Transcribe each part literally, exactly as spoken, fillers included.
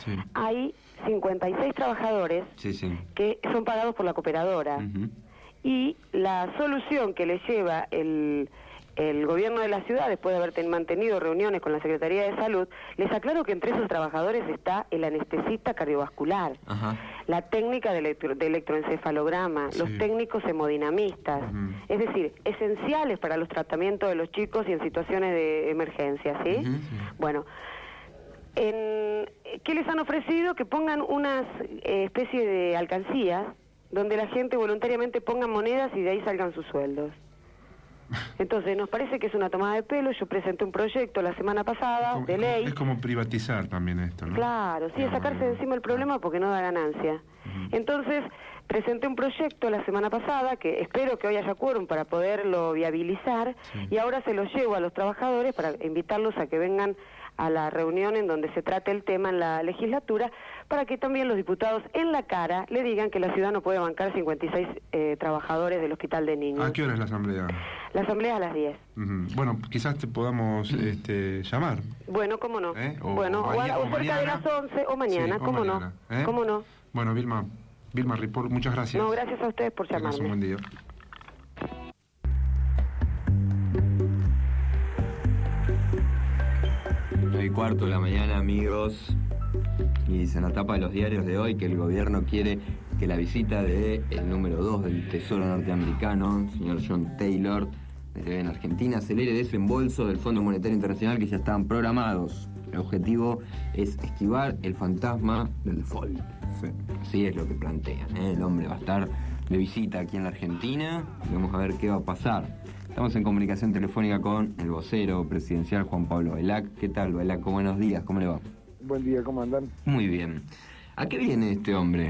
sí. hay cincuenta y seis trabajadores sí, sí. que son pagados por la cooperadora. Uh-huh. Y la solución que le lleva el, el gobierno de la ciudad, después de haber ten, mantenido reuniones con la Secretaría de Salud, les aclaro que entre esos trabajadores está el anestesista cardiovascular, Ajá. la técnica de, electro, de electroencefalograma, sí. los técnicos hemodinamistas, uh-huh. es decir, esenciales para los tratamientos de los chicos y en situaciones de emergencia, ¿sí? Uh-huh, sí. Bueno, en, ¿qué les han ofrecido? Que pongan unas eh, especie de alcancías donde la gente voluntariamente ponga monedas y de ahí salgan sus sueldos. Entonces, nos parece que es una tomada de pelo. Yo presenté un proyecto la semana pasada como, de ley. Es como privatizar también esto, ¿no? Claro, sí, es sacarse de encima el problema porque no da ganancia. Uh-huh. Entonces, presenté un proyecto la semana pasada que espero que hoy haya quórum para poderlo viabilizar, sí. y ahora se lo llevo a los trabajadores para invitarlos a que vengan a la reunión en donde se trate el tema en la legislatura, para que también los diputados en la cara le digan que la ciudad no puede bancar cincuenta y seis eh, trabajadores del Hospital de Niños. ¿A qué hora es la asamblea? La asamblea a las diez. Uh-huh. Bueno, quizás te podamos este, llamar. Bueno, cómo no. ¿Eh? O, bueno, o, o, mañana, o o cerca mañana. de las once o mañana, sí, o cómo mañana. no. ¿Eh? ¿Cómo no? Bueno, Vilma, Vilma Ripoll, muchas gracias. No, gracias a ustedes por llamarme. Un buen día. nueve y cuarto de la mañana, amigos, y dice en la tapa de los diarios de hoy que el gobierno quiere que la visita de el número dos del Tesoro norteamericano, señor John Taylor, en Argentina, acelere el desembolso del Fondo Monetario Internacional que ya estaban programados. El objetivo es esquivar el fantasma del default. Sí. Así es lo que plantean, ¿eh? El hombre va a estar de visita aquí en la Argentina y vamos a ver qué va a pasar. Estamos en comunicación telefónica con el vocero presidencial Juan Pablo Bailak. ¿Qué tal, Bailak? Buenos días, ¿cómo le va? Buen día, ¿cómo andan? Muy bien. ¿A qué viene este hombre?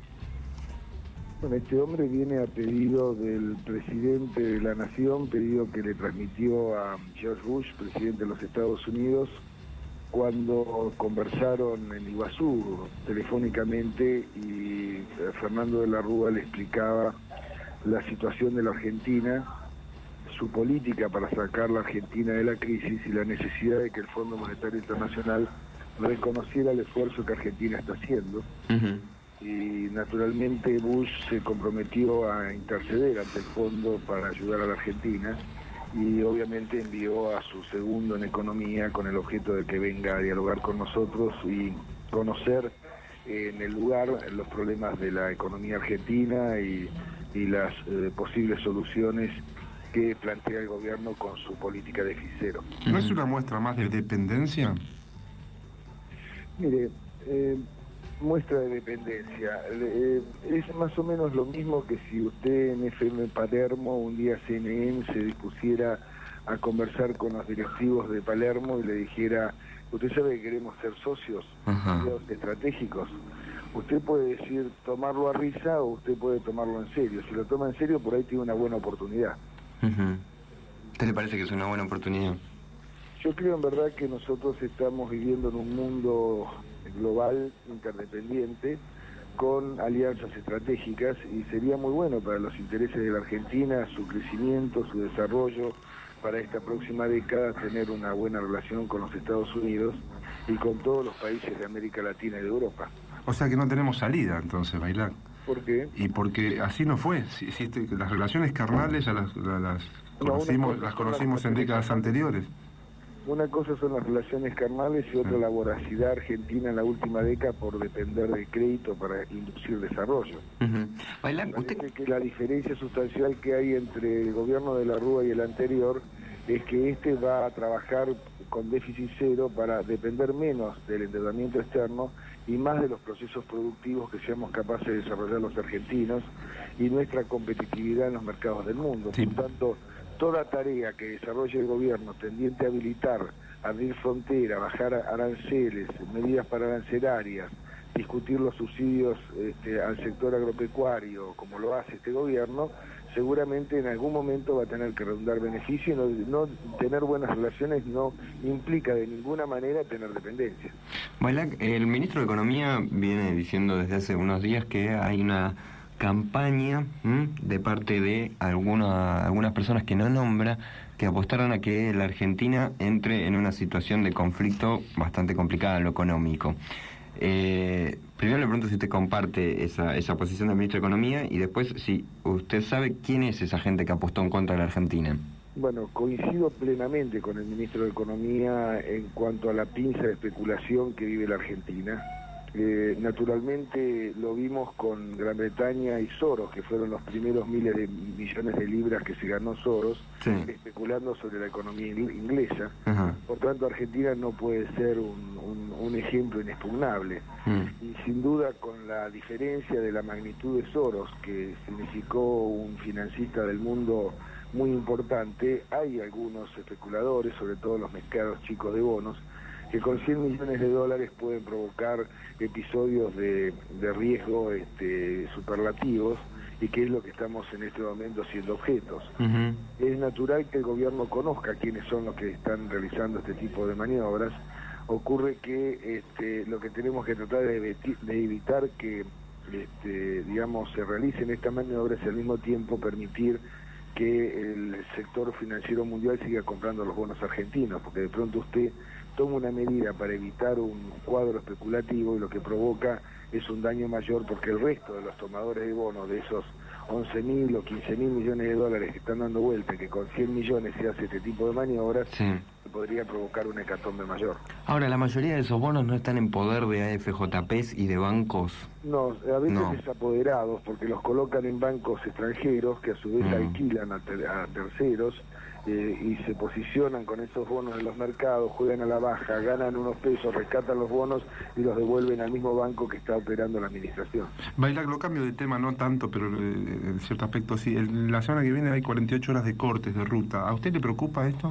Bueno, este hombre viene a pedido del presidente de la Nación, pedido que le transmitió a George Bush, presidente de los Estados Unidos, cuando conversaron en Iguazú telefónicamente y Fernando de la Rúa le explicaba la situación de la Argentina, su política para sacar la Argentina de la crisis y la necesidad de que el Fondo Monetario Internacional reconociera el esfuerzo que Argentina está haciendo. Uh-huh. Y naturalmente Bush se comprometió a interceder ante el fondo para ayudar a la Argentina y obviamente envió a su segundo en economía con el objeto de que venga a dialogar con nosotros y conocer en el lugar los problemas de la economía argentina y, y las eh, posibles soluciones que plantea el gobierno con su política de déficit cero. ¿No es una muestra más de dependencia? Mire, eh, muestra de dependencia. Eh, es más o menos lo mismo que si usted en F M Palermo, un día C N N se dispusiera a conversar con los directivos de Palermo y le dijera, usted sabe que queremos ser socios, socios estratégicos. Usted puede decir tomarlo a risa o usted puede tomarlo en serio. Si lo toma en serio, por ahí tiene una buena oportunidad. Uh-huh. ¿Te le parece que es una buena oportunidad? Yo creo en verdad que nosotros estamos viviendo en un mundo global, interdependiente, con alianzas estratégicas y sería muy bueno para los intereses de la Argentina, su crecimiento, su desarrollo, para esta próxima década tener una buena relación con los Estados Unidos y con todos los países de América Latina y de Europa. O sea que no tenemos salida entonces, Bailak. ¿Por qué? Y porque así no fue. Si, si este, las relaciones carnales ya las, las, las conocimos, no, las conocimos en décadas anteriores. Una cosa son las relaciones carnales y otra sí. La voracidad argentina en la última década por depender del crédito para inducir desarrollo. Uh-huh. Bailak, usted... que la diferencia sustancial que hay entre el gobierno de la Rúa y el anterior es que este va a trabajar con déficit cero para depender menos del endeudamiento externo y más de los procesos productivos que seamos capaces de desarrollar los argentinos y nuestra competitividad en los mercados del mundo. Sí. Por tanto, toda tarea que desarrolle el gobierno tendiente a habilitar, abrir frontera, bajar aranceles, medidas para arancelarias, discutir los subsidios este, al sector agropecuario, como lo hace este gobierno, seguramente en algún momento va a tener que redundar beneficio y no, no tener buenas relaciones no implica de ninguna manera tener dependencia. Bailak, el ministro de Economía viene diciendo desde hace unos días que hay una campaña ¿m? de parte de alguna, algunas personas que no nombra, que apostaron a que la Argentina entre en una situación de conflicto bastante complicada en lo económico. Eh, primero le pregunto si usted comparte esa, esa posición del ministro de Economía y después si usted sabe quién es esa gente que apostó en contra de la Argentina. Bueno, coincido plenamente con el ministro de Economía en cuanto a la pinza de especulación que vive la Argentina. Eh, naturalmente lo vimos con Gran Bretaña y Soros, que fueron los primeros miles de millones de libras que se ganó Soros, sí, especulando sobre la economía inglesa. Ajá. Por tanto, Argentina no puede ser un, un, un ejemplo inexpugnable. Mm. Y sin duda, con la diferencia de la magnitud de Soros, que significó un financista del mundo muy importante, hay algunos especuladores, sobre todo los mercados chicos de bonos, que con cien millones de dólares pueden provocar episodios de, de riesgo este, superlativos, y que es lo que estamos en este momento siendo objetos. Uh-huh. Es natural que el gobierno conozca quiénes son los que están realizando este tipo de maniobras. Ocurre que este, lo que tenemos que tratar de, de evitar que este, digamos, se realicen estas maniobras y al mismo tiempo permitir que el sector financiero mundial siga comprando los bonos argentinos, porque de pronto usted toma una medida para evitar un cuadro especulativo y lo que provoca es un daño mayor, porque el resto de los tomadores de bonos, de esos once mil o quince mil millones de dólares que están dando vuelta, que con cien millones se hace este tipo de maniobras, sí, podría provocar una hecatombe mayor. Ahora, ¿la mayoría de esos bonos no están en poder de A F J Pes y de bancos? No, a veces no. Desapoderados, porque los colocan en bancos extranjeros que a su vez mm. alquilan a, ter a terceros, eh, y se posicionan con esos bonos en los mercados, juegan a la baja, ganan unos pesos, rescatan los bonos y los devuelven al mismo banco que está operando la administración. Bailar, lo cambio de tema, no tanto, pero eh, en cierto aspecto sí. En la semana que viene hay cuarenta y ocho horas de cortes de ruta. ¿A usted le preocupa esto?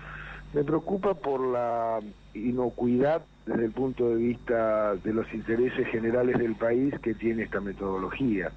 Me preocupa por la inocuidad desde el punto de vista de los intereses generales del país que tiene esta metodología.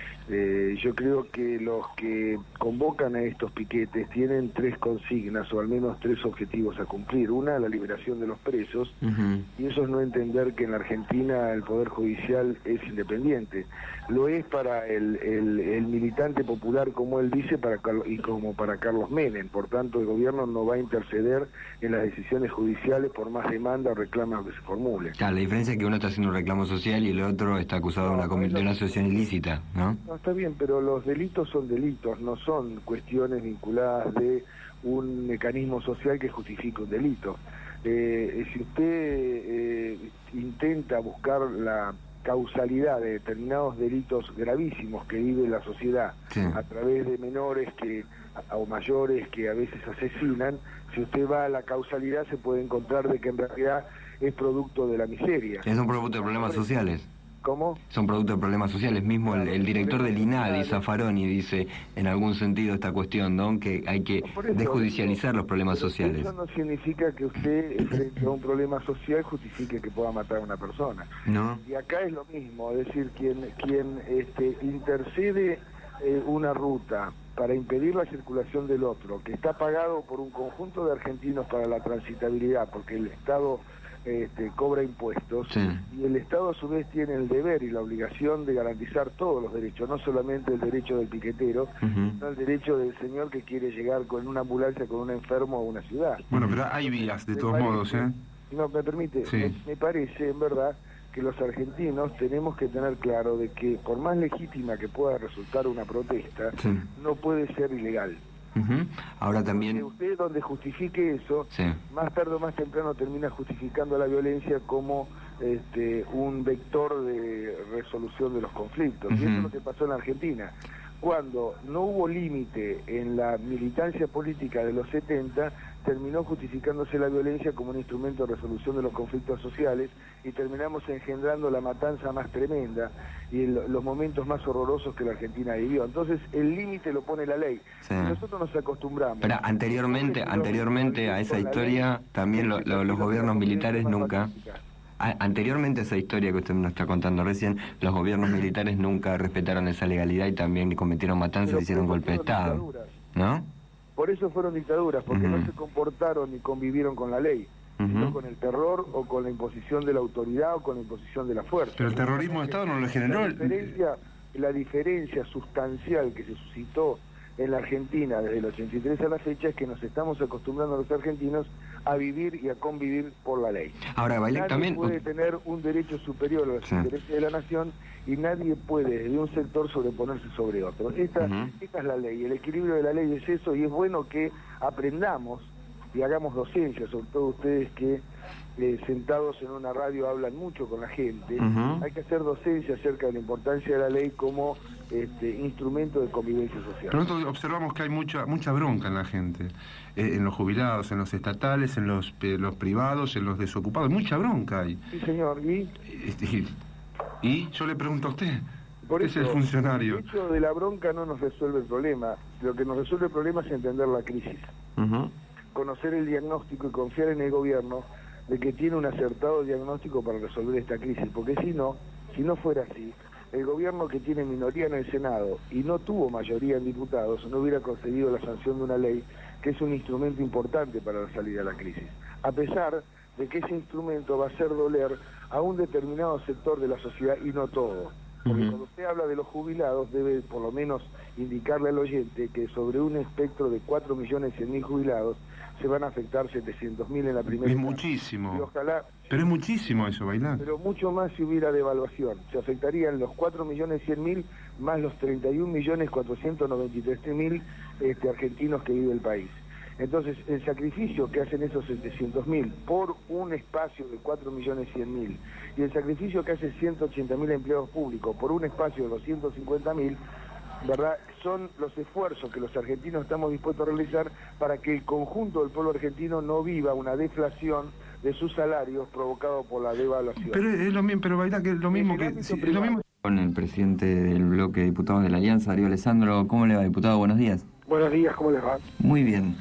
Eh, yo creo que los que convocan a estos piquetes tienen tres consignas, o al menos tres objetivos a cumplir. Una, la liberación de los presos, uh-huh. y eso es no entender que en la Argentina el Poder Judicial es independiente. Lo es para el, el, el militante popular, como él dice, para y como para Carlos Menem. Por tanto, el gobierno no va a interceder en las decisiones judiciales por más demanda o reclamos que se formule. Claro, la diferencia es que uno está haciendo un reclamo social y el otro está acusado no, de, una, de una asociación ilícita, ¿no? No, está bien, pero los delitos son delitos, no son cuestiones vinculadas de un mecanismo social que justifique un delito. Eh, si usted eh, intenta buscar la causalidad de determinados delitos gravísimos que vive la sociedad, sí, a través de menores que o mayores que a veces asesinan, si usted va a la causalidad se puede encontrar de que en realidad es producto de la miseria. Es un producto de problemas sociales. ¿Cómo? Son producto de problemas sociales. Mismo claro, el, el director del INADI, Zaffaroni, dice en algún sentido esta cuestión, ¿no? Que hay que eso, desjudicializar los problemas sociales. Eso no significa que usted, frente a un problema social, justifique que pueda matar a una persona. No. Y acá es lo mismo, es decir, quien, quien este, intercede eh, una ruta para impedir la circulación del otro, que está pagado por un conjunto de argentinos para la transitabilidad, porque el Estado Este, cobra impuestos, sí, y el Estado a su vez tiene el deber y la obligación de garantizar todos los derechos, no solamente el derecho del piquetero, uh-huh, sino el derecho del señor que quiere llegar con una ambulancia con un enfermo a una ciudad. Bueno, pero hay vías de todos parece, modos, ¿eh? No, me permite, sí, me, me parece en verdad que los argentinos tenemos que tener claro de que por más legítima que pueda resultar una protesta, sí, no puede ser ilegal. Uh-huh. Ahora también porque usted donde justifique eso, sí, más tarde o más temprano termina justificando la violencia como este, un vector de resolución de los conflictos. Uh-huh. Y eso es lo que pasó en la Argentina. Cuando no hubo límite en la militancia política de los setenta, terminó justificándose la violencia como un instrumento de resolución de los conflictos sociales y terminamos engendrando la matanza más tremenda y el, los momentos más horrorosos que la Argentina vivió. Entonces el límite lo pone la ley. Sí. Y nosotros nos acostumbramos. Pero anteriormente, anteriormente a esa historia, también lo, lo, los gobiernos militares nunca... A, anteriormente a esa historia que usted nos está contando recién, los gobiernos militares nunca respetaron esa legalidad y también cometieron matanzas y hicieron golpe de Estado, ¿no? Por eso fueron dictaduras, porque uh-huh, no se comportaron ni convivieron con la ley, uh-huh, sino con el terror o con la imposición de la autoridad o con la imposición de la fuerza. Pero el terrorismo de Estado no lo generó. La diferencia, la diferencia sustancial que se suscitó en la Argentina desde el ochenta y tres a la fecha es que nos estamos acostumbrando los argentinos a vivir y a convivir por la ley. Ahora, Bailén, nadie también puede tener un derecho superior a los sí. intereses de la nación y nadie puede de un sector sobreponerse sobre otro. Esta, uh-huh. esta es la ley, el equilibrio de la ley es eso, y es bueno que aprendamos y hagamos docencia, sobre todo ustedes que eh, sentados en una radio hablan mucho con la gente. Uh-huh. Hay que hacer docencia acerca de la importancia de la ley como este, instrumento de convivencia social. Nosotros observamos que hay mucha mucha bronca en la gente, eh, en los jubilados, en los estatales, en los, eh, los privados, en los desocupados, mucha bronca hay. Sí, señor, ¿y? Y, y yo le pregunto a usted, Por usted es el funcionario. El hecho de la bronca no nos resuelve el problema, lo que nos resuelve el problema es entender la crisis. Uh-huh. Conocer el diagnóstico y confiar en el gobierno de que tiene un acertado diagnóstico para resolver esta crisis, porque si no, si no fuera así, el gobierno que tiene minoría en el Senado y no tuvo mayoría en diputados no hubiera concedido la sanción de una ley que es un instrumento importante para la salida de la crisis, a pesar de que ese instrumento va a hacer doler a un determinado sector de la sociedad y no todo. Porque uh-huh. cuando usted habla de los jubilados debe por lo menos indicarle al oyente que sobre un espectro de cuatro millones cien mil jubilados se van a afectar setecientos mil en la primera. Es muchísimo. Y ojalá, pero es muchísimo eso, Bailén. Pero mucho más si hubiera devaluación. Se afectarían los cuatro millones cien mil más los treinta y un millones cuatrocientos noventa y tres mil este, argentinos que vive el país. Entonces, el sacrificio que hacen esos setecientos mil por un espacio de cuatro millones cien mil y el sacrificio que hace ciento ochenta mil empleados públicos por un espacio de doscientos cincuenta mil, ¿verdad? Son los esfuerzos que los argentinos estamos dispuestos a realizar para que el conjunto del pueblo argentino no viva una deflación de sus salarios provocado por la devaluación. Pero es lo mismo, pero Bailén, que es lo mismo que sí, es lo mismo. Con el presidente del bloque de diputados de la Alianza, Darío Alessandro. ¿Cómo le va, diputado? Buenos días. Buenos días, ¿cómo les va? Muy bien.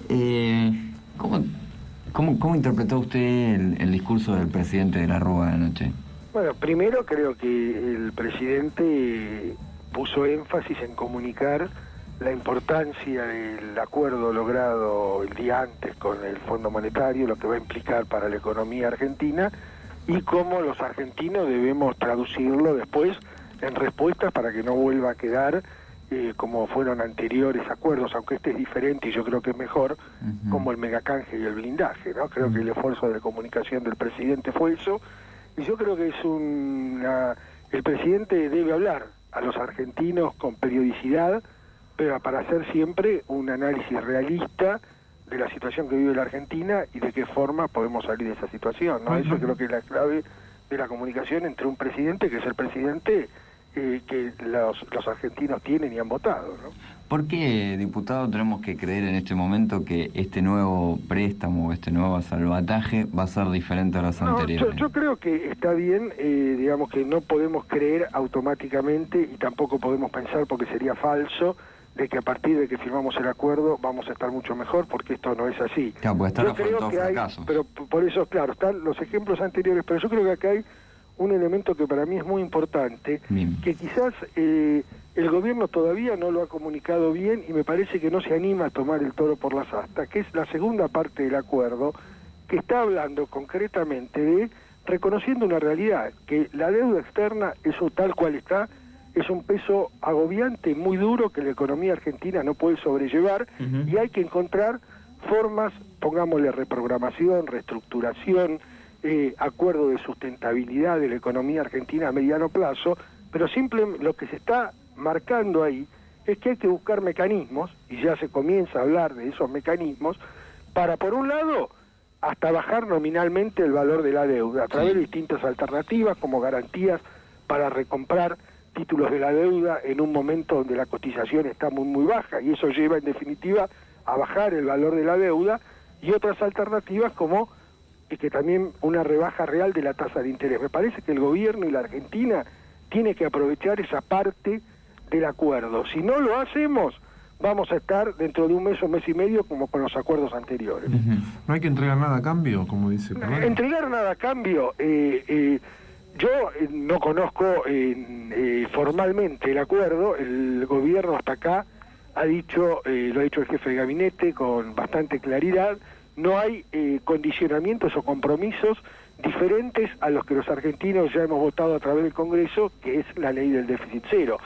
Eh, ¿cómo, cómo, ¿Cómo interpretó usted el, el discurso del presidente de la Rúa anoche? Bueno, primero creo que el presidente puso énfasis en comunicar la importancia del acuerdo logrado el día antes con el Fondo Monetario, lo que va a implicar para la economía argentina y cómo los argentinos debemos traducirlo después en respuestas para que no vuelva a quedar Eh, como fueron anteriores acuerdos, aunque este es diferente y yo creo que es mejor, uh-huh. como el megacanje y el blindaje, ¿no? Creo uh-huh. que el esfuerzo de comunicación del presidente fue eso, y yo creo que es una... el presidente debe hablar a los argentinos con periodicidad, pero para hacer siempre un análisis realista de la situación que vive la Argentina y de qué forma podemos salir de esa situación, ¿no? Uh-huh. Eso creo que es la clave de la comunicación entre un presidente, que es el presidente Eh, que los, los argentinos tienen y han votado, ¿no? ¿Por qué, diputado, tenemos que creer en este momento que este nuevo préstamo, este nuevo salvataje va a ser diferente a los no, anteriores? Yo, yo creo que está bien, eh, digamos que no podemos creer automáticamente y tampoco podemos pensar, porque sería falso, de que a partir de que firmamos el acuerdo vamos a estar mucho mejor, porque esto no es así. Claro, puede estar yo creo que hay, pero por eso, claro, están los ejemplos anteriores, pero yo creo que acá hay un elemento que para mí es muy importante, bien. que quizás eh, el gobierno todavía no lo ha comunicado bien y me parece que no se anima a tomar el toro por las astas, que es la segunda parte del acuerdo, que está hablando concretamente de reconociendo una realidad, que la deuda externa, eso tal cual está, es un peso agobiante, muy duro, que la economía argentina no puede sobrellevar, uh-huh. y hay que encontrar formas, pongámosle reprogramación, reestructuración, Eh, acuerdo de sustentabilidad de la economía argentina a mediano plazo, pero simplemente lo que se está marcando ahí es que hay que buscar mecanismos, y ya se comienza a hablar de esos mecanismos, para por un lado hasta bajar nominalmente el valor de la deuda, a través de distintas alternativas como garantías para recomprar títulos de la deuda en un momento donde la cotización está muy muy baja, y eso lleva en definitiva a bajar el valor de la deuda, y otras alternativas como y que también una rebaja real de la tasa de interés. Me parece que el gobierno y la Argentina tiene que aprovechar esa parte del acuerdo. Si no lo hacemos, vamos a estar dentro de un mes o mes y medio como con los acuerdos anteriores. Uh-huh. ¿No hay que entregar nada a cambio, como dice? ¿no? Entregar nada a cambio, eh, eh, yo eh, no conozco eh, eh, formalmente el acuerdo, el gobierno hasta acá ha dicho, eh, lo ha dicho el jefe de gabinete con bastante claridad, no hay eh, condicionamientos o compromisos diferentes a los que los argentinos ya hemos votado a través del Congreso, que es la ley del déficit cero.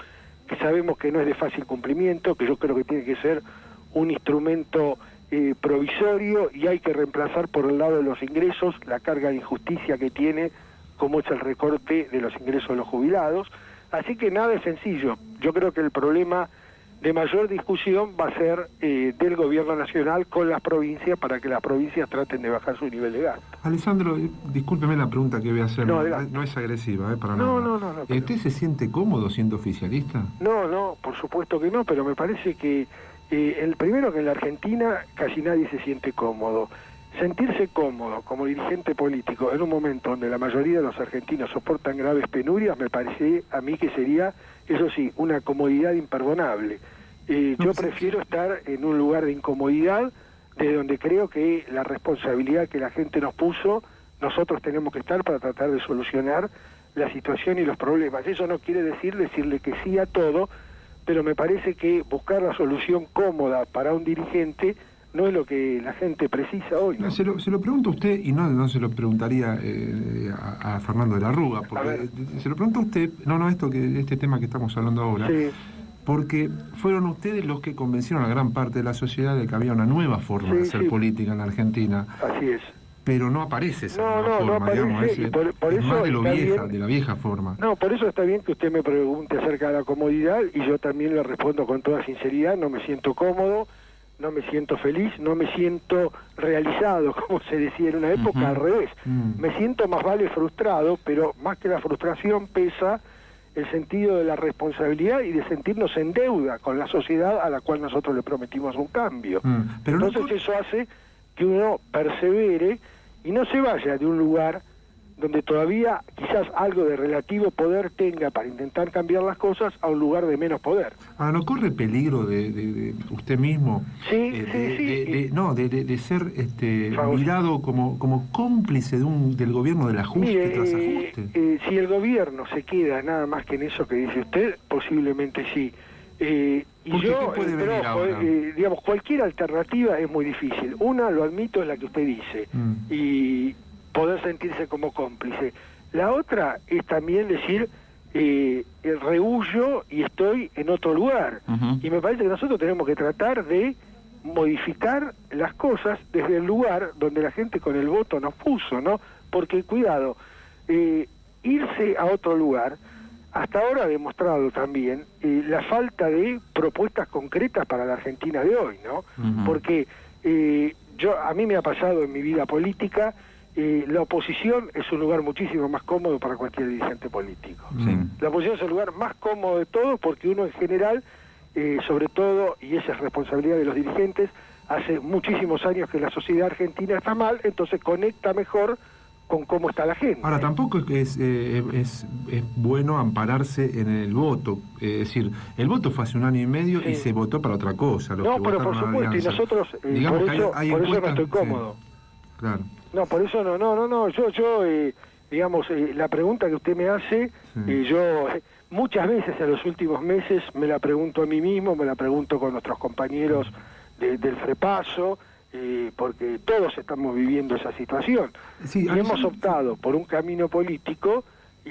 que sabemos que no es de fácil cumplimiento, que yo creo que tiene que ser un instrumento eh, provisorio y hay que reemplazar por el lado de los ingresos la carga de injusticia que tiene, como es el recorte de los ingresos de los jubilados. Así que nada es sencillo. Yo creo que el problema de mayor discusión va a ser eh, del gobierno nacional con las provincias para que las provincias traten de bajar su nivel de gasto. Alessandro, discúlpeme la pregunta que voy a hacer, no, no, no es agresiva, ¿eh? Para no, nada. No, no, no. Pero... ¿Usted se siente cómodo siendo oficialista? No, no, por supuesto que no, pero me parece que eh, el primero que en la Argentina casi nadie se siente cómodo. Sentirse cómodo como dirigente político en un momento donde la mayoría de los argentinos soportan graves penurias, me parece a mí que sería, eso sí, una comodidad imperdonable. Eh, yo prefiero estar en un lugar de incomodidad, de donde creo que la responsabilidad que la gente nos puso, nosotros tenemos que estar para tratar de solucionar la situación y los problemas. Eso no quiere decir decirle que sí a todo, pero me parece que buscar la solución cómoda para un dirigente no es lo que la gente precisa hoy, ¿no? No, se, lo, se lo pregunto a usted, y no, no se lo preguntaría eh, a, a Fernando de la Rúa, porque se lo pregunto a usted, no, no, esto que este tema que estamos hablando ahora, sí. Porque fueron ustedes los que convencieron a gran parte de la sociedad de que había una nueva forma sí, de hacer sí. política en la Argentina. Así es. Pero no aparece esa no, nueva no, forma, no aparece, digamos, es, por, por es eso más de lo vieja, bien, de la vieja forma. No, por eso está bien que usted me pregunte acerca de la comodidad y yo también le respondo con toda sinceridad, no me siento cómodo, no me siento feliz, no me siento realizado, como se decía en una época, uh-huh. al revés. Uh-huh. Me siento más vale frustrado, pero más que la frustración pesa el sentido de la responsabilidad y de sentirnos en deuda con la sociedad a la cual nosotros le prometimos un cambio. Mm, pero Entonces no... eso hace que uno persevere y no se vaya de un lugar donde todavía quizás algo de relativo poder tenga para intentar cambiar las cosas a un lugar de menos poder. Ah, ¿no corre peligro de, de, de usted mismo? Sí, eh, sí, de, sí. De, de, no, de, de, de ser este, mirado como, como cómplice de un, del gobierno del ajuste Mire, tras eh, ajuste. Eh, si el gobierno se queda nada más que en eso que dice usted, posiblemente sí. Eh, y yo, ¿qué puede pero, venir ahora? Eh, digamos, cualquier alternativa es muy difícil. Una, lo admito, es la que usted dice. Mm. Y poder sentirse como cómplice. La otra es también decir, eh, rehuyo y estoy en otro lugar. Uh-huh. Y me parece que nosotros tenemos que tratar de modificar las cosas desde el lugar donde la gente con el voto nos puso, ¿no? Porque, cuidado, eh, irse a otro lugar, hasta ahora ha demostrado también eh, la falta de propuestas concretas para la Argentina de hoy, ¿no? Uh-huh. Porque eh, yo a mí me ha pasado en mi vida política. Eh, la oposición es un lugar muchísimo más cómodo para cualquier dirigente político. Sí. La oposición es el lugar más cómodo de todos porque uno en general, eh, sobre todo, y esa es responsabilidad de los dirigentes, hace muchísimos años que la sociedad argentina está mal, entonces conecta mejor con cómo está la gente. Ahora, tampoco es, es, eh, es, es bueno ampararse en el voto. Es decir, el voto fue hace un año y medio sí. y se votó para otra cosa. Los no, que pero por supuesto, y nosotros, eh, Digamos por eso, hay, hay por eso no estoy cómodo. Sí. Claro. No, por eso no, no, no, no, yo, yo eh, digamos, eh, la pregunta que usted me hace, sí. eh, yo eh, muchas veces en los últimos meses me la pregunto a mí mismo, me la pregunto con nuestros compañeros de, del Frepaso, eh, porque todos estamos viviendo esa situación. Sí, y hemos sí. optado por un camino político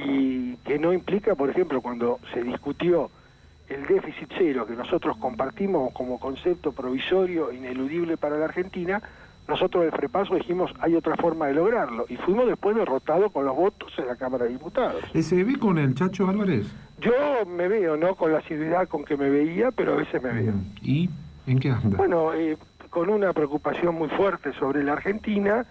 y que no implica, por ejemplo, cuando se discutió el déficit cero, que nosotros compartimos como concepto provisorio, ineludible para la Argentina, nosotros del Frepaso dijimos hay otra forma de lograrlo y fuimos después derrotados con los votos en la Cámara de Diputados. ¿Se ve con el Chacho Álvarez? Yo me veo, no con la asiduidad con que me veía, pero a veces me veo. ¿Y en qué anda? Bueno, eh, con una preocupación muy fuerte sobre la Argentina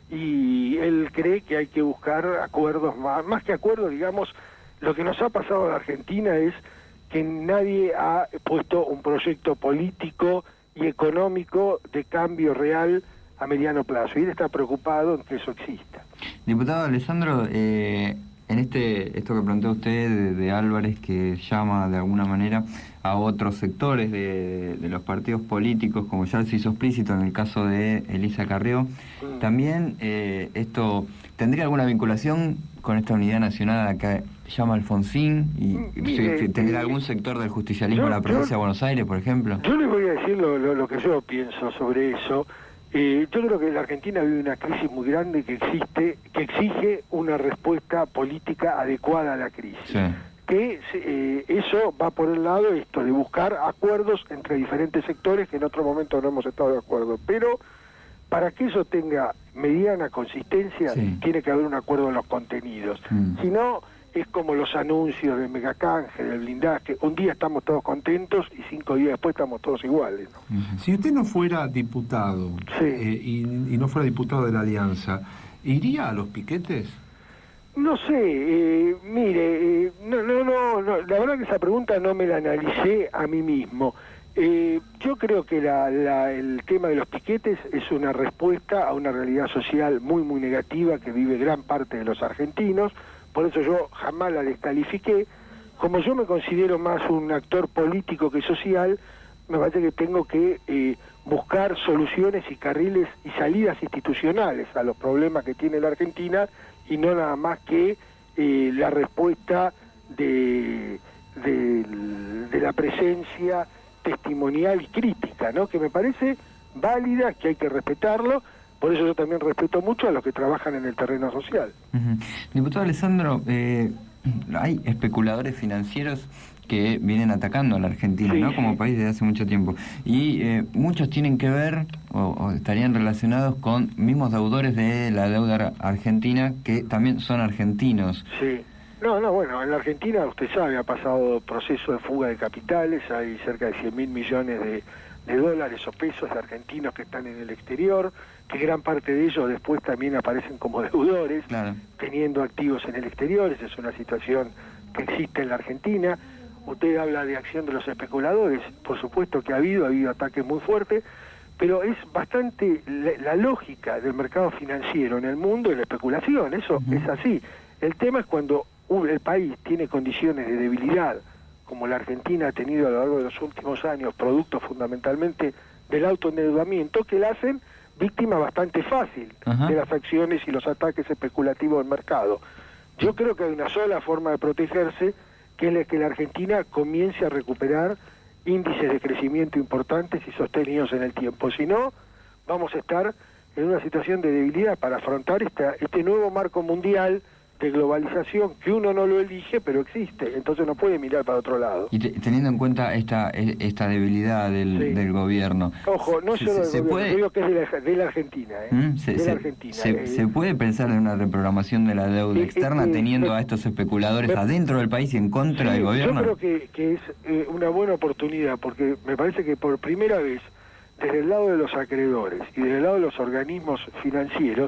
y él cree que hay que buscar acuerdos, más, más que acuerdos, digamos, lo que nos ha pasado a la Argentina es que nadie ha puesto un proyecto político y económico de cambio real a mediano plazo, y él está preocupado en que eso exista. Diputado Alessandro, eh, en este esto que planteó usted de, de Álvarez, que llama de alguna manera a otros sectores de, de los partidos políticos, como ya se hizo explícito en el caso de Elisa Carrió, mm. también eh, esto tendría alguna vinculación con esta unidad nacional a la que llama Alfonsín y Mire, tendría eh, algún sector del justicialismo yo, en la provincia yo, de Buenos Aires, por ejemplo. Yo le voy a decir lo, lo, lo que yo pienso sobre eso. Eh, yo creo que la Argentina vive una crisis muy grande que existe, que exige una respuesta política adecuada a la crisis. Sí. que eh, eso va por el lado esto de buscar acuerdos entre diferentes sectores que en otro momento no hemos estado de acuerdo, pero para que eso tenga mediana consistencia sí. tiene que haber un acuerdo en los contenidos, mm. si no es como los anuncios del megacanje, del blindaje, un día estamos todos contentos y cinco días después estamos todos iguales, ¿no? Si usted no fuera diputado sí. eh, y, y no fuera diputado de la Alianza, ¿iría a los piquetes? No sé, eh, mire, eh, no, no, no, no, la verdad que esa pregunta no me la analicé a mí mismo. Eh, yo creo que la, la, el tema de los piquetes es una respuesta a una realidad social muy, muy negativa que vive gran parte de los argentinos, por eso yo jamás la descalifiqué. Como yo me considero más un actor político que social, me parece que tengo que eh, buscar soluciones y carriles y salidas institucionales a los problemas que tiene la Argentina, y no nada más que eh, la respuesta de, de, de la presencia testimonial y crítica, ¿no? Que me parece válida, que hay que respetarlo, por eso yo también respeto mucho a los que trabajan en el terreno social. Uh-huh. Diputado Alessandro, eh, hay especuladores financieros que vienen atacando a la Argentina, sí, ¿no? Como sí. país desde hace mucho tiempo. Y eh, muchos tienen que ver, o, o estarían relacionados con mismos deudores de la deuda argentina, que también son argentinos. Sí. No, no, bueno, en la Argentina, usted sabe, ha pasado proceso de fuga de capitales, hay cerca de cien mil millones de, de dólares o pesos de argentinos que están en el exterior, que gran parte de ellos después también aparecen como deudores, claro. teniendo activos en el exterior. Esa es una situación que existe en la Argentina. Usted habla de acción de los especuladores, por supuesto que ha habido, ha habido ataques muy fuertes, pero es bastante la, la lógica del mercado financiero en el mundo de la especulación, eso uh-huh. es así. El tema es cuando un, el país tiene condiciones de debilidad, como la Argentina ha tenido a lo largo de los últimos años, producto fundamentalmente del autoendeudamiento, que la hacen víctima bastante fácil uh-huh. de las acciones y los ataques especulativos del mercado. Yo creo que hay una sola forma de protegerse, que es que la Argentina comience a recuperar índices de crecimiento importantes y sostenidos en el tiempo. Si no, vamos a estar en una situación de debilidad para afrontar esta, este nuevo marco mundial de globalización que uno no lo elige, pero existe, entonces no puede mirar para otro lado. Y te, teniendo en cuenta esta esta debilidad del, sí. del gobierno... Ojo, no se, solo del se gobierno, puede... digo que es de la, de la Argentina, ¿eh? ¿Mm? Se, de se, la Argentina. Se, eh. ¿Se puede pensar en una reprogramación de la deuda eh, externa eh, teniendo eh, a estos especuladores me, adentro del país y en contra sí, del gobierno? Yo creo que, que es eh, una buena oportunidad, porque me parece que por primera vez, desde el lado de los acreedores y desde el lado de los organismos financieros,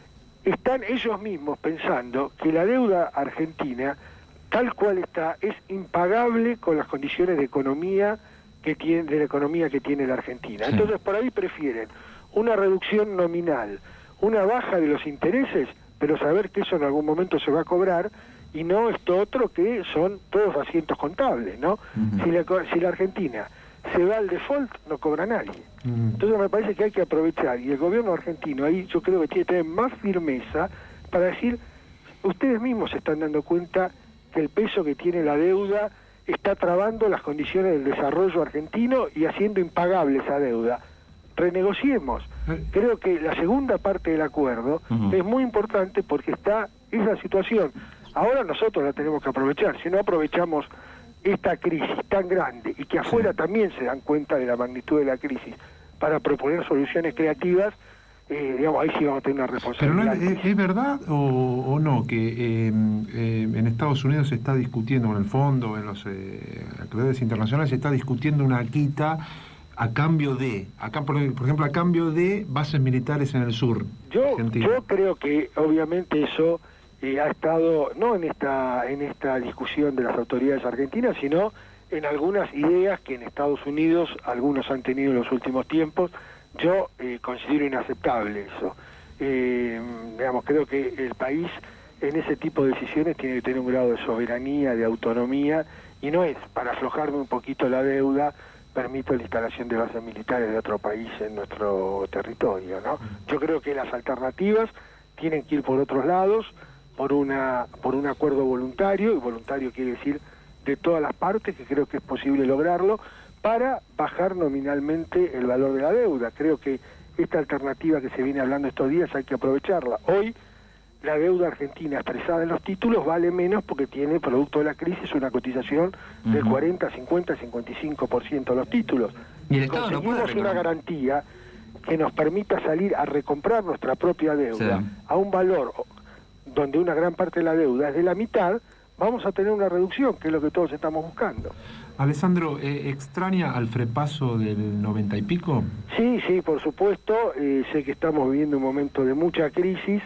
están ellos mismos pensando que la deuda argentina, tal cual está, es impagable con las condiciones de economía que tiene, de la economía que tiene la Argentina. Sí. Entonces por ahí prefieren una reducción nominal, una baja de los intereses, pero saber que eso en algún momento se va a cobrar, y no esto otro que son todos asientos contables, ¿no? Uh-huh. Si la, si la Argentina se va al default, no cobra nadie. Mm. Entonces me parece que hay que aprovechar, y el gobierno argentino ahí yo creo que tiene que tener más firmeza para decir, ustedes mismos se están dando cuenta que el peso que tiene la deuda está trabando las condiciones del desarrollo argentino y haciendo impagable esa deuda. Renegociemos. Eh. Creo que la segunda parte del acuerdo uh-huh. es muy importante porque está esa situación. Ahora nosotros la tenemos que aprovechar, si no aprovechamos esta crisis tan grande y que afuera sí. también se dan cuenta de la magnitud de la crisis para proponer soluciones creativas, eh, digamos, ahí sí vamos a tener una responsabilidad. Pero no es, ¿es verdad o, o no que eh, eh, en Estados Unidos se está discutiendo, en el fondo, en los eh, acreedores internacionales, se está discutiendo una quita a cambio de, acá por, por ejemplo, a cambio de bases militares en el sur? Yo, yo creo que obviamente eso Eh, ha estado no en esta en esta discusión de las autoridades argentinas, sino en algunas ideas que en Estados Unidos algunos han tenido en los últimos tiempos. Yo eh, considero inaceptable eso. Eh, digamos, creo que el país en ese tipo de decisiones tiene que tener un grado de soberanía, de autonomía, y no es para aflojarme un poquito la deuda, permito la instalación de bases militares de otro país en nuestro territorio, ¿no? Yo creo que las alternativas tienen que ir por otros lados, por una por un acuerdo voluntario, y voluntario quiere decir de todas las partes, que creo que es posible lograrlo, para bajar nominalmente el valor de la deuda. Creo que esta alternativa que se viene hablando estos días hay que aprovecharla. Hoy la deuda argentina expresada en los títulos vale menos porque tiene, producto de la crisis, una cotización uh-huh. del cuarenta, cincuenta, cincuenta y cinco por ciento de los títulos. Y el Estado no puede una garantía que nos permita salir a recomprar nuestra propia deuda, sí, a un valor donde una gran parte de la deuda es de la mitad, vamos a tener una reducción, que es lo que todos estamos buscando. Alessandro, eh, ¿extraña al frepaso del noventa y pico? Sí, sí, por supuesto. Eh, sé que estamos viviendo un momento de mucha crisis,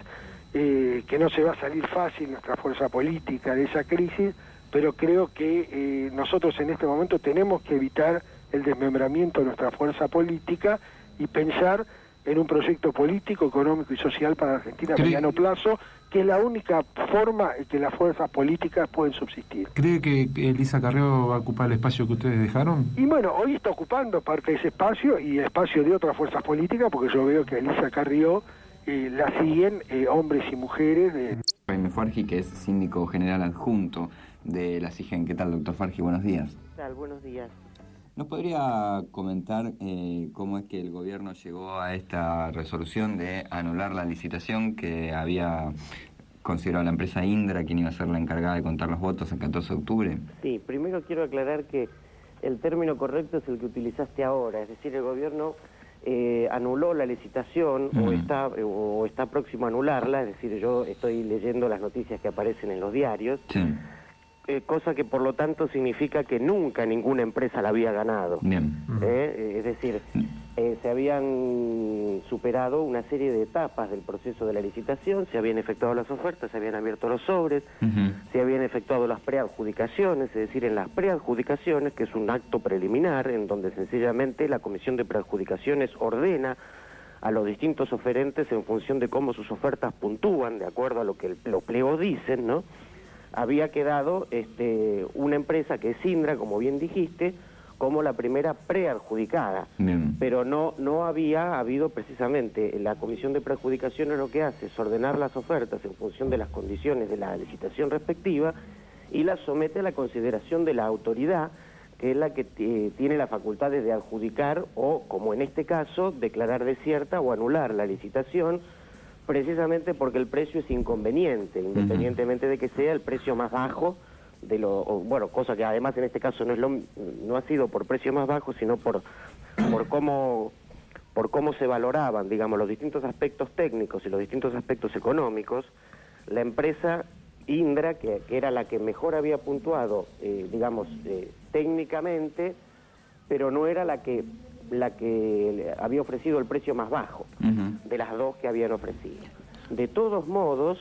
eh, que no se va a salir fácil nuestra fuerza política de esa crisis, pero creo que eh, nosotros en este momento tenemos que evitar el desmembramiento de nuestra fuerza política y pensar en un proyecto político, económico y social para la Argentina a mediano plazo, que es la única forma en que las fuerzas políticas pueden subsistir. ¿Cree que Elisa Carrió va a ocupar el espacio que ustedes dejaron? Y bueno, hoy está ocupando parte de ese espacio y el espacio de otras fuerzas políticas, porque yo veo que Elisa Carrió eh, la siguen eh, hombres y mujeres. De... Jaime Farji, que es síndico general adjunto de la SIGEN. ¿Qué tal, doctor Farji? Buenos días. ¿Qué tal? Buenos días. ¿Nos podría comentar eh, cómo es que el gobierno llegó a esta resolución de anular la licitación que había considerado la empresa Indra, quien iba a ser la encargada de contar los votos el catorce de octubre? Sí, primero quiero aclarar que el término correcto es el que utilizaste ahora, es decir, el gobierno eh, anuló la licitación uh-huh. o, está, o está próximo a anularla, es decir, yo estoy leyendo las noticias que aparecen en los diarios. Sí. Eh, cosa que por lo tanto significa que nunca ninguna empresa la había ganado. Bien. Eh, es decir, eh, se habían superado una serie de etapas del proceso de la licitación, se habían efectuado las ofertas, se habían abierto los sobres, uh-huh. se habían efectuado las preadjudicaciones, es decir, en las preadjudicaciones, que es un acto preliminar en donde sencillamente la Comisión de Preadjudicaciones ordena a los distintos oferentes en función de cómo sus ofertas puntúan, de acuerdo a lo que el, los pliegos dicen, ¿no? Había quedado este, una empresa que es Indra, como bien dijiste, como la primera preadjudicada. Bien. Pero no no había habido precisamente, la Comisión de Preadjudicaciones lo que hace es ordenar las ofertas en función de las condiciones de la licitación respectiva y las somete a la consideración de la autoridad, que es la que eh, tiene las facultades de adjudicar o, como en este caso, declarar desierta o anular la licitación, precisamente porque el precio es inconveniente, independientemente de que sea el precio más bajo de lo, o, bueno, cosa que además en este caso no es lo, no ha sido por precio más bajo, sino por por cómo por cómo se valoraban, digamos, los distintos aspectos técnicos y los distintos aspectos económicos. La empresa Indra, que, que era la que mejor había puntuado, eh, digamos, eh, técnicamente, pero no era la que la que había ofrecido el precio más bajo uh-huh. de las dos que habían ofrecido. De todos modos,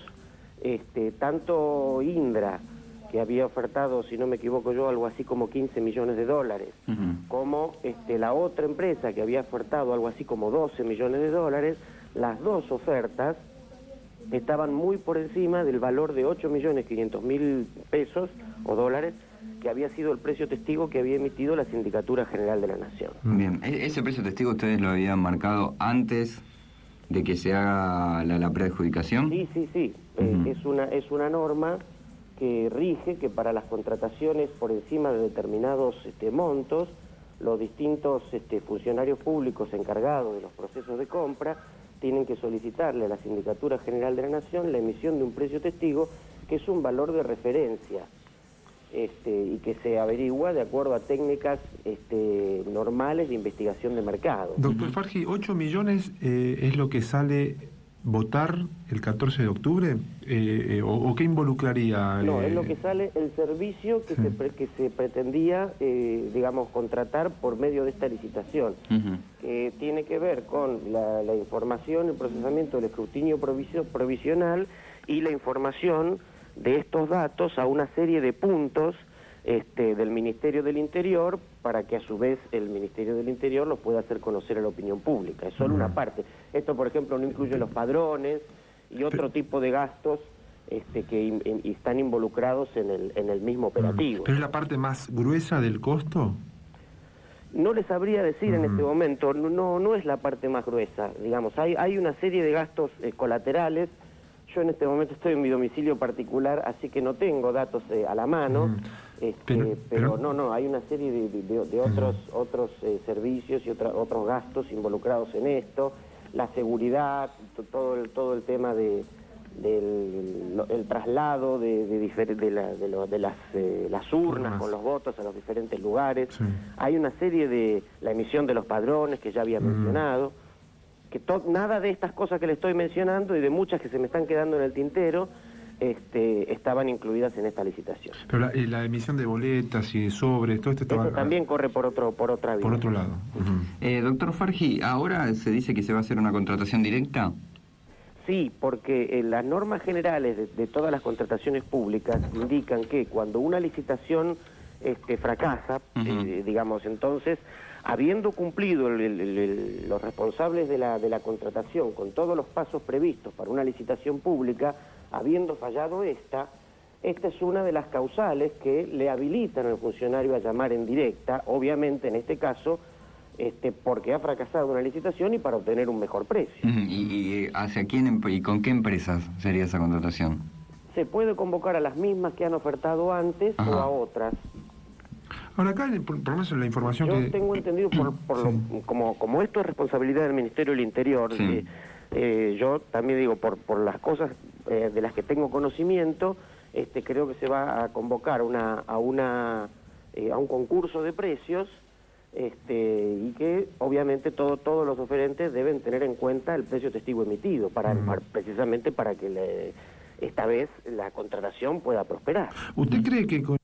este, tanto Indra, que había ofertado, si no me equivoco yo, algo así como quince millones de dólares, uh-huh. como este, la otra empresa que había ofertado algo así como doce millones de dólares, las dos ofertas estaban muy por encima del valor de ocho millones quinientos mil pesos o dólares, que había sido el precio testigo que había emitido la Sindicatura General de la Nación. Bien, ¿ese precio testigo ustedes lo habían marcado antes de que se haga la, la preadjudicación? Sí, sí, sí. Uh-huh. eh, es una es una norma que rige que para las contrataciones por encima de determinados este, montos, los distintos este, funcionarios públicos encargados de los procesos de compra tienen que solicitarle a la Sindicatura General de la Nación la emisión de un precio testigo, que es un valor de referencia, este, y que se averigua de acuerdo a técnicas este, normales de investigación de mercado. Doctor Farji, ¿ocho millones eh, es lo que sale votar el catorce de octubre? Eh, eh, o, ¿O qué involucraría? Eh... No, es lo que sale el servicio que, sí. se, que se pretendía, eh, digamos, contratar por medio de esta licitación, uh-huh. que tiene que ver con la, la información, el procesamiento del escrutinio provisio, provisional y la información de estos datos a una serie de puntos este, del Ministerio del Interior, para que a su vez el Ministerio del Interior los pueda hacer conocer a la opinión pública. Es solo uh-huh. una parte. Esto, por ejemplo, no incluye los padrones y otro Pero... tipo de gastos este, que in, in, están involucrados en el, en el mismo operativo. ¿Pero es la parte más gruesa del costo? No les sabría decir uh-huh. en este momento, no no es la parte más gruesa, digamos, hay, hay una serie de gastos eh, colaterales. Yo en este momento estoy en mi domicilio particular, así que no tengo datos eh, a la mano, mm. este, pero, pero, pero no, no, hay una serie de, de, de otros mm. otros eh, servicios y otra, otros gastos involucrados en esto, la seguridad, todo el, todo el tema de, del el traslado de, de, difer, de, la, de, lo, de las, eh, las urnas con los votos a los diferentes lugares. Sí. Hay una serie de la emisión de los padrones que ya había mm. mencionado, que to, nada de estas cosas que le estoy mencionando y de muchas que se me están quedando en el tintero este, estaban incluidas en esta licitación. Pero la, la emisión de boletas y de sobres, todo esto estaba... Eso también corre por otro por otra vía. Por otro lado. Uh-huh. eh, doctor Farji, ¿ahora se dice que se va a hacer una contratación directa? Sí, porque eh, las normas generales de, de todas las contrataciones públicas indican que cuando una licitación este, fracasa, uh-huh. eh, digamos, entonces, habiendo cumplido el, el, el, los responsables de la, de la contratación con todos los pasos previstos para una licitación pública, habiendo fallado esta, esta es una de las causales que le habilitan al funcionario a llamar en directa, obviamente en este caso, Este, porque ha fracasado una licitación y para obtener un mejor precio. Uh-huh. ¿Y, y hacia quién y con qué empresas sería esa contratación? Se puede convocar a las mismas que han ofertado antes Ajá. o a otras. Ahora acá, por, por lo menos la información Yo que... tengo entendido, por, por sí. lo, como, como esto es responsabilidad del Ministerio del Interior, sí. eh, eh, yo también digo, por, por las cosas eh, de las que tengo conocimiento, este, creo que se va a convocar una, a, una, eh, a un concurso de precios, Este, y que obviamente todo, todos los oferentes deben tener en cuenta el precio testigo emitido, para, mm. para precisamente para que le, esta vez la contratación pueda prosperar. ¿Usted cree que con